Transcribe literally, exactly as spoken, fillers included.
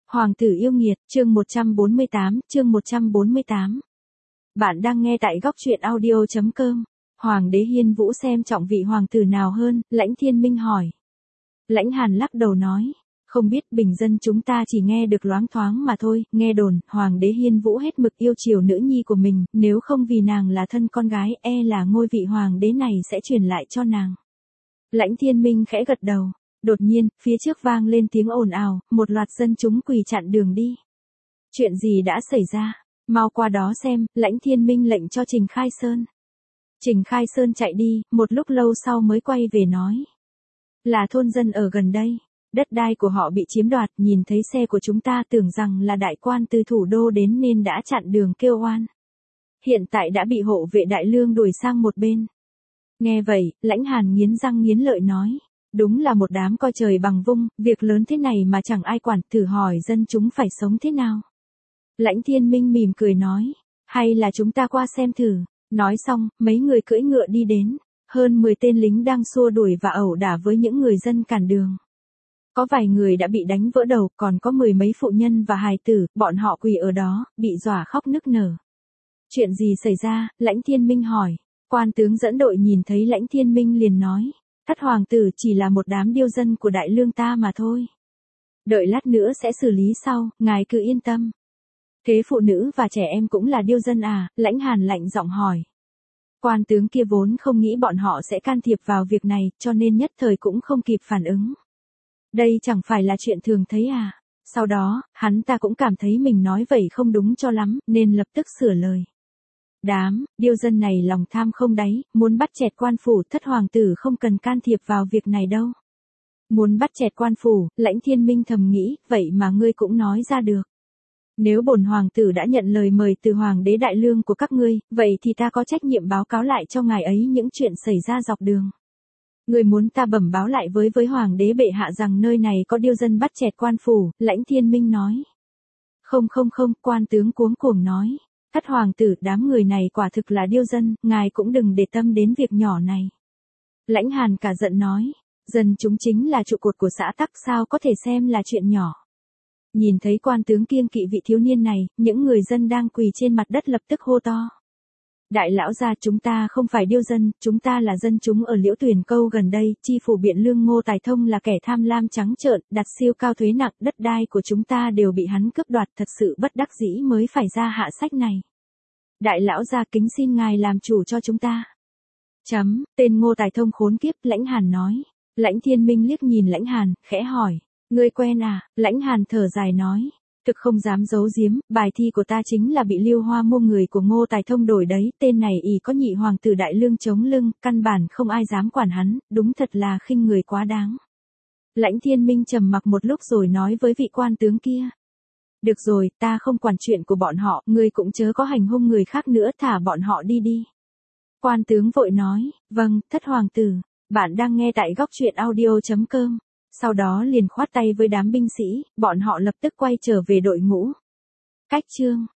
Hoàng tử yêu nghiệt, chương một trăm bốn mươi tám, chương một trăm bốn mươi tám. Bạn đang nghe tại góc truyện audio chấm com. Hoàng đế Hiên Vũ xem trọng vị hoàng tử nào hơn, Lãnh Thiên Minh hỏi. Lãnh Hàn lắc đầu nói, không biết, bình dân chúng ta chỉ nghe được loáng thoáng mà thôi, nghe đồn, Hoàng đế Hiên Vũ hết mực yêu chiều nữ nhi của mình, nếu không vì nàng là thân con gái, e là ngôi vị hoàng đế này sẽ truyền lại cho nàng. Lãnh Thiên Minh khẽ gật đầu. Đột nhiên, phía trước vang lên tiếng ồn ào, một loạt dân chúng quỳ chặn đường đi. Chuyện gì đã xảy ra? Mau qua đó xem, Lãnh Thiên Minh lệnh cho Trình Khai Sơn. Trình Khai Sơn chạy đi, một lúc lâu sau mới quay về nói. Là thôn dân ở gần đây. Đất đai của họ bị chiếm đoạt, nhìn thấy xe của chúng ta tưởng rằng là đại quan từ thủ đô đến nên đã chặn đường kêu oan. Hiện tại đã bị hộ vệ đại lương đuổi sang một bên. Nghe vậy, Lãnh Hàn nghiến răng nghiến lợi nói. Đúng là một đám coi trời bằng vung, việc lớn thế này mà chẳng ai quản, thử hỏi dân chúng phải sống thế nào. Lãnh Thiên Minh mỉm cười nói, hay là chúng ta qua xem thử. Nói xong, mấy người cưỡi ngựa đi đến, hơn mười tên lính đang xua đuổi và ẩu đả với những người dân cản đường. Có vài người đã bị đánh vỡ đầu, còn có mười mấy phụ nhân và hài tử, bọn họ quỳ ở đó, bị dọa khóc nức nở. Chuyện gì xảy ra? Lãnh Thiên Minh hỏi. Quan tướng dẫn đội nhìn thấy Lãnh Thiên Minh liền nói. Thất hoàng tử chỉ là một đám điêu dân của đại lương ta mà thôi. Đợi lát nữa sẽ xử lý sau, ngài cứ yên tâm. Thế phụ nữ và trẻ em cũng là điêu dân à? Lãnh Hàn lạnh giọng hỏi. Quan tướng kia vốn không nghĩ bọn họ sẽ can thiệp vào việc này, cho nên nhất thời cũng không kịp phản ứng. Đây chẳng phải là chuyện thường thấy à? Sau đó, hắn ta cũng cảm thấy mình nói vậy không đúng cho lắm, nên lập tức sửa lời. Đám, điêu dân này lòng tham không đáy, muốn bắt chẹt quan phủ, thất hoàng tử không cần can thiệp vào việc này đâu. Muốn bắt chẹt quan phủ, Lãnh Thiên Minh thầm nghĩ, vậy mà ngươi cũng nói ra được. Nếu bổn hoàng tử đã nhận lời mời từ hoàng đế đại lương của các ngươi, vậy thì ta có trách nhiệm báo cáo lại cho ngài ấy những chuyện xảy ra dọc đường. Ngươi muốn ta bẩm báo lại với với hoàng đế bệ hạ rằng nơi này có điêu dân bắt chẹt quan phủ, Lãnh Thiên Minh nói. Không không không, quan tướng cuống cuồng nói. Thất hoàng tử, đám người này quả thực là điêu dân, ngài cũng đừng để tâm đến việc nhỏ này. Lãnh Hàn cả giận nói, dân chúng chính là trụ cột của xã tắc, sao có thể xem là chuyện nhỏ. Nhìn thấy quan tướng kiêng kỵ vị thiếu niên này, những người dân đang quỳ trên mặt đất lập tức hô to. Đại lão gia, chúng ta không phải điêu dân, chúng ta là dân chúng ở Liễu Tuyền Câu gần đây, chi phủ Biện Lương Ngô Tài Thông là kẻ tham lam trắng trợn, đặt siêu cao thuế nặng, đất đai của chúng ta đều bị hắn cướp đoạt, thật sự bất đắc dĩ mới phải ra hạ sách này. Đại lão gia, kính xin ngài làm chủ cho chúng ta. Chấm, tên Ngô Tài Thông khốn kiếp, Lãnh Hàn nói. Lãnh Thiên Minh liếc nhìn Lãnh Hàn, khẽ hỏi, ngươi quen à? Lãnh Hàn thở dài nói. Thực không dám giấu giếm, bài thi của ta chính là bị Liêu Hoa mua người của Ngô Tài Thông đổi đấy, tên này ỷ có nhị hoàng tử đại lương chống lưng, căn bản không ai dám quản hắn, đúng thật là khinh người quá đáng. Lãnh Thiên Minh trầm mặc một lúc rồi nói với vị quan tướng kia. Được rồi, ta không quản chuyện của bọn họ, ngươi cũng chớ có hành hung người khác nữa, thả bọn họ đi đi. Quan tướng vội nói, vâng, thất hoàng tử, bạn đang nghe tại góc truyện audio chấm com. Sau đó liền khoát tay với đám binh sĩ, bọn họ lập tức quay trở về đội ngũ. Cách chương